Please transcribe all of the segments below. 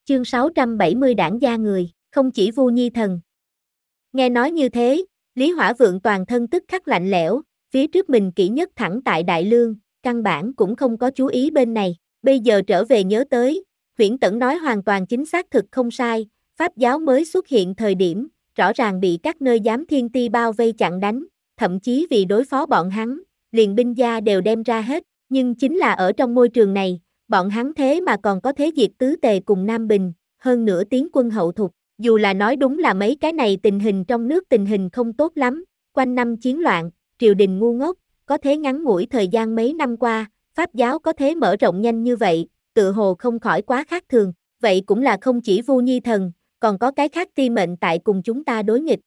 Chương 670 đảng gia người, không chỉ Vu Nhi Thần. Nghe nói như thế, Lý Hỏa Vượng toàn thân tức khắc lạnh lẽo, phía trước mình kỹ nhất thẳng tại Đại Lương, căn bản cũng không có chú ý bên này, bây giờ trở về nhớ tới, Huyễn Tẩn nói hoàn toàn chính xác thực không sai, Pháp giáo mới xuất hiện thời điểm, rõ ràng bị các nơi giám thiên ti bao vây chặn đánh, thậm chí vì đối phó bọn hắn, liền binh gia đều đem ra hết, nhưng chính là ở trong môi trường này, bọn hắn thế mà còn có thế diệt Tứ Tề cùng Nam Bình, hơn nữa tiến quân hậu thục, dù là nói đúng là mấy cái này tình hình trong nước tình hình không tốt lắm, quanh năm chiến loạn, triều đình ngu ngốc, có thế ngắn ngủi thời gian mấy năm qua, Pháp giáo có thế mở rộng nhanh như vậy, tự hồ không khỏi quá khác thường, vậy cũng là không chỉ Vu Nhi Thần, còn có cái khác ti mệnh tại cùng chúng ta đối nghịch.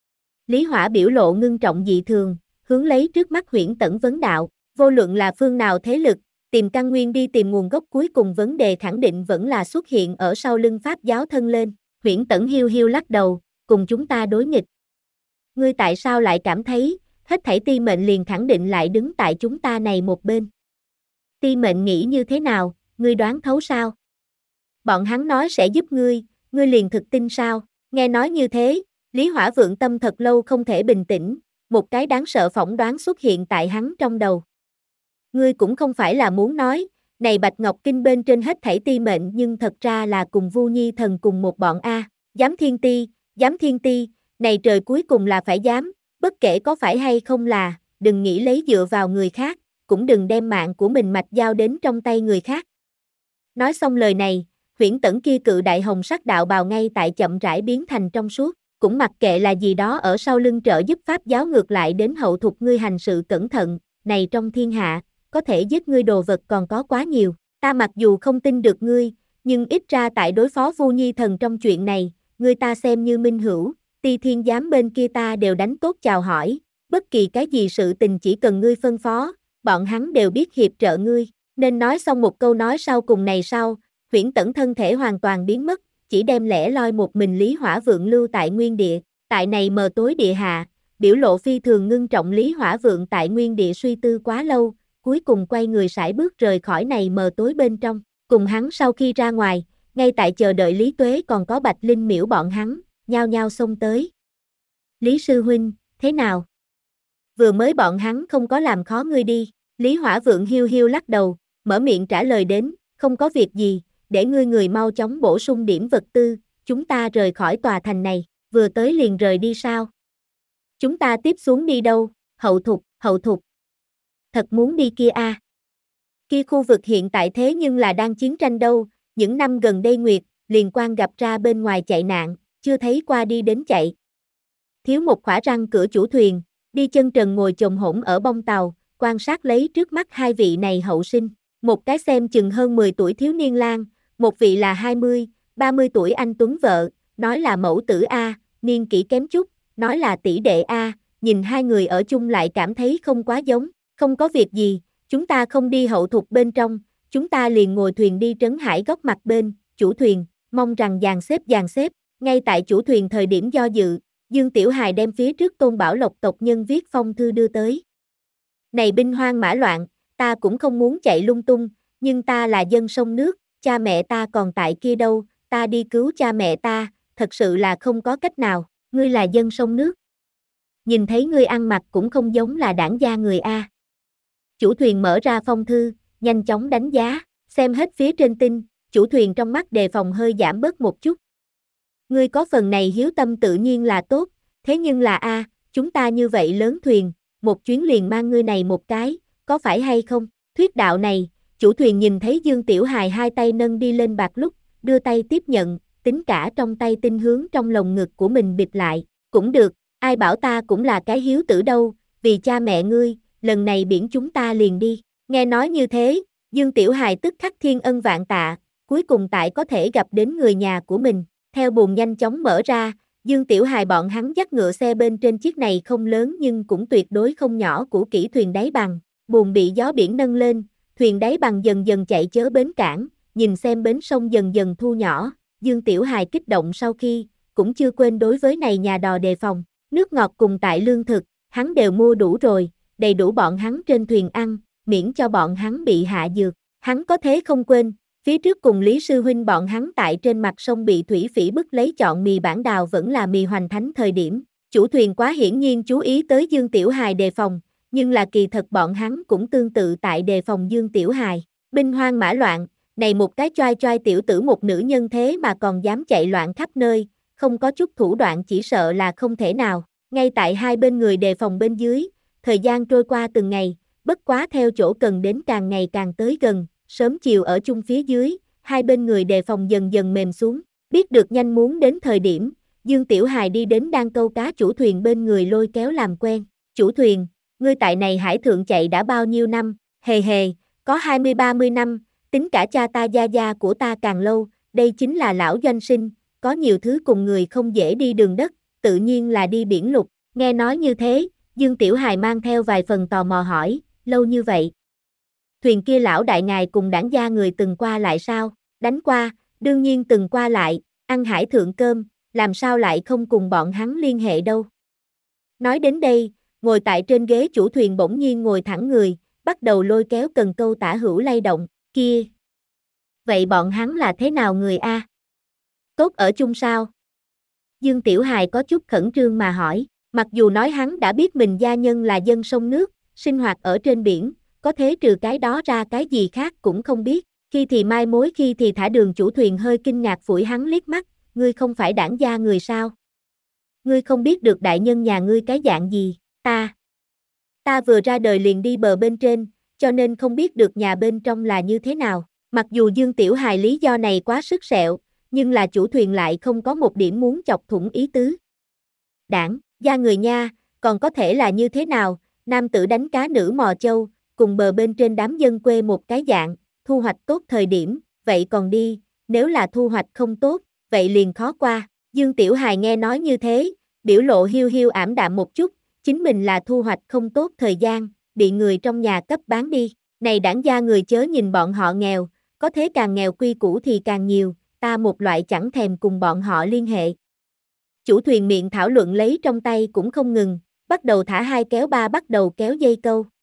Lý Hỏa biểu lộ ngưng trọng dị thường, hướng lấy trước mắt Huyễn Tẩn vấn đạo, vô luận là phương nào thế lực, tìm căn nguyên đi tìm nguồn gốc cuối cùng vấn đề khẳng định vẫn là xuất hiện ở sau lưng Pháp giáo thân lên. Huyễn Tẩn hiu hiu lắc đầu, cùng chúng ta đối nghịch. Ngươi tại sao lại cảm thấy, hết thảy ti mệnh liền khẳng định lại đứng tại chúng ta này một bên? Ti mệnh nghĩ như thế nào, ngươi đoán thấu sao? Bọn hắn nói sẽ giúp ngươi liền thực tin sao? Nghe nói như thế, Lý Hỏa Vượng tâm thật lâu không thể bình tĩnh, một cái đáng sợ phỏng đoán xuất hiện tại hắn trong đầu. Ngươi cũng không phải là muốn nói, này Bạch Ngọc Kinh bên trên hết thảy ti mệnh nhưng thật ra là cùng Vu Nhi Thần cùng một bọn A, giám thiên ti, này trời cuối cùng là phải dám, bất kể có phải hay không là, đừng nghĩ lấy dựa vào người khác, cũng đừng đem mạng của mình mạch giao đến trong tay người khác. Nói xong lời này, Huyễn Tẩn kia cự đại hồng sắc đạo bào ngay tại chậm rãi biến thành trong suốt, cũng mặc kệ là gì đó ở sau lưng trợ giúp Pháp giáo ngược lại đến hậu thục ngươi hành sự cẩn thận, này trong thiên hạ, có thể giết ngươi đồ vật còn có quá nhiều, ta mặc dù không tin được ngươi, nhưng ít ra tại đối phó Vu Nhi Thần trong chuyện này, ngươi ta xem như minh hữu, Ti Thiên giám bên kia ta đều đánh tốt chào hỏi, bất kỳ cái gì sự tình chỉ cần ngươi phân phó, bọn hắn đều biết hiệp trợ ngươi, nên nói xong một câu nói sau cùng này sau, Huyễn Tẩn thân thể hoàn toàn biến mất, chỉ đem lẻ loi một mình Lý Hỏa Vượng lưu tại nguyên địa, tại này mờ tối địa hạ, biểu lộ phi thường ngưng trọng Lý Hỏa Vượng tại nguyên địa suy tư quá lâu, cuối cùng quay người sải bước rời khỏi này mờ tối bên trong, cùng hắn sau khi ra ngoài, ngay tại chờ đợi Lý Tuế còn có Bạch Linh Miễu bọn hắn, nhao nhao xông tới. Lý sư huynh, thế nào? Vừa mới bọn hắn không có làm khó ngươi đi, Lý Hỏa Vượng hiu hiu lắc đầu, mở miệng trả lời đến, không có việc gì, để ngươi người mau chóng bổ sung điểm vật tư, chúng ta rời khỏi tòa thành này, vừa tới liền rời đi sao? Chúng ta tiếp xuống đi đâu? Hậu thục. Thật muốn đi kia a? Kia khu vực hiện tại thế nhưng là đang chiến tranh đâu, những năm gần đây Nguyệt, liền quan gặp ra bên ngoài chạy nạn, chưa thấy qua đi đến chạy. Thiếu một khỏa răng cửa chủ thuyền, đi chân trần ngồi chồm hổm ở bông tàu, quan sát lấy trước mắt hai vị này hậu sinh, một cái xem chừng hơn 10 tuổi thiếu niên lang, một vị là 20, 30 tuổi anh tuấn vợ, nói là mẫu tử A, niên kỷ kém chút, nói là tỷ đệ A, nhìn hai người ở chung lại cảm thấy không quá giống, không có việc gì, chúng ta không đi hậu thục bên trong, chúng ta liền ngồi thuyền đi Trấn Hải góc mặt bên, chủ thuyền, mong rằng dàn xếp, ngay tại chủ thuyền thời điểm do dự, Dương Tiểu Hài đem phía trước Tôn Bảo Lộc tộc nhân viết phong thư đưa tới. Này binh hoang mã loạn, ta cũng không muốn chạy lung tung, nhưng ta là dân sông nước, cha mẹ ta còn tại kia đâu, ta đi cứu cha mẹ ta, thật sự là không có cách nào, ngươi là dân sông nước. Nhìn thấy ngươi ăn mặc cũng không giống là đảng gia người A. Chủ thuyền mở ra phong thư, nhanh chóng đánh giá, xem hết phía trên tin, chủ thuyền trong mắt đề phòng hơi giảm bớt một chút. Ngươi có phần này hiếu tâm tự nhiên là tốt, thế nhưng là A, chúng ta như vậy lớn thuyền, một chuyến liền mang ngươi này một cái, có phải hay không? Thuyết đạo này, chủ thuyền nhìn thấy Dương Tiểu Hài hai tay nâng đi lên bạc lúc, đưa tay tiếp nhận, tính cả trong tay tinh hướng trong lồng ngực của mình bịt lại, cũng được, ai bảo ta cũng là cái hiếu tử đâu, vì cha mẹ ngươi, lần này biển chúng ta liền đi. Nghe nói như thế, Dương Tiểu Hài tức khắc thiên ân vạn tạ, cuối cùng tại có thể gặp đến người nhà của mình, theo buồng nhanh chóng mở ra, Dương Tiểu Hài bọn hắn dắt ngựa xe bên trên chiếc này không lớn nhưng cũng tuyệt đối không nhỏ của kỹ thuyền đáy bằng, buồng bị gió biển nâng lên, thuyền đáy bằng dần dần chạy chớ bến cảng, nhìn xem bến sông dần dần thu nhỏ, Dương Tiểu Hài kích động sau khi, cũng chưa quên đối với này nhà đò đề phòng, nước ngọt cùng tại lương thực, hắn đều mua đủ rồi, đầy đủ bọn hắn trên thuyền ăn, miễn cho bọn hắn bị hạ dược, hắn có thế không quên, Phía trước cùng Lý Sư Huynh bọn hắn tại trên mặt sông bị thủy phỉ bức lấy chọn mì bản đào vẫn là mì hoành thánh thời điểm, chủ thuyền quá hiển nhiên chú ý tới Dương Tiểu Hài đề phòng, nhưng là kỳ thật bọn hắn cũng tương tự tại đề phòng Dương Tiểu Hài. Binh hoang mã loạn, này một cái choai choai tiểu tử một nữ nhân thế mà còn dám chạy loạn khắp nơi, không có chút thủ đoạn chỉ sợ là không thể nào. Ngay tại hai bên người đề phòng bên dưới, thời gian trôi qua từng ngày, bất quá theo chỗ cần đến càng ngày càng tới gần, sớm chiều ở chung phía dưới, hai bên người đề phòng dần dần mềm xuống, biết được nhanh muốn đến thời điểm, Dương Tiểu Hài đi đến đang câu cá chủ thuyền bên người lôi kéo làm quen. Chủ thuyền, ngươi tại này hải thượng chạy đã bao nhiêu năm? Hề hề, có 20-30 năm, tính cả cha ta gia gia của ta càng lâu, đây chính là lão doanh sinh, có nhiều thứ cùng người không dễ đi đường đất, tự nhiên là đi biển lục. Nghe nói như thế, Dương Tiểu Hài mang theo vài phần tò mò hỏi, lâu như vậy. Thuyền kia lão đại ngài cùng đảng gia người từng qua lại sao? Đánh qua, đương nhiên từng qua lại, ăn hải thượng cơm, làm sao lại không cùng bọn hắn liên hệ đâu. Nói đến đây, ngồi tại trên ghế chủ thuyền bỗng nhiên ngồi thẳng người, bắt đầu lôi kéo cần câu tả hữu lay động, kia. Vậy bọn hắn là thế nào người a? Tốt ở chung sao? Dương Tiểu Hài có chút khẩn trương mà hỏi, mặc dù nói hắn đã biết mình gia nhân là dân sông nước, sinh hoạt ở trên biển, có thế trừ cái đó ra cái gì khác cũng không biết, khi thì mai mối khi thì thả đường chủ thuyền hơi kinh ngạc phủi hắn liếc mắt, ngươi không phải đảng gia người sao? Ngươi không biết được đại nhân nhà ngươi cái dạng gì, ta vừa ra đời liền đi bờ bên trên, cho nên không biết được nhà bên trong là như thế nào. Mặc dù Dương Tiểu Hài lý do này quá sức sẹo, nhưng là chủ thuyền lại không có một điểm muốn chọc thủng ý tứ. Đảng gia người nha, còn có thể là như thế nào, nam tử đánh cá nữ mò châu, cùng bờ bên trên đám dân quê một cái dạng, thu hoạch tốt thời điểm, vậy còn đi, nếu là thu hoạch không tốt, vậy liền khó qua. Dương Tiểu Hài nghe nói như thế, biểu lộ hiu hiu ảm đạm một chút, chính mình là thu hoạch không tốt thời gian, bị người trong nhà cấp bán đi. Này đảng gia người chớ nhìn bọn họ nghèo, có thế càng nghèo quy củ thì càng nhiều, ta một loại chẳng thèm cùng bọn họ liên hệ. Chủ thuyền miệng thảo luận lấy trong tay cũng không ngừng, bắt đầu thả hai kéo ba bắt đầu kéo dây câu.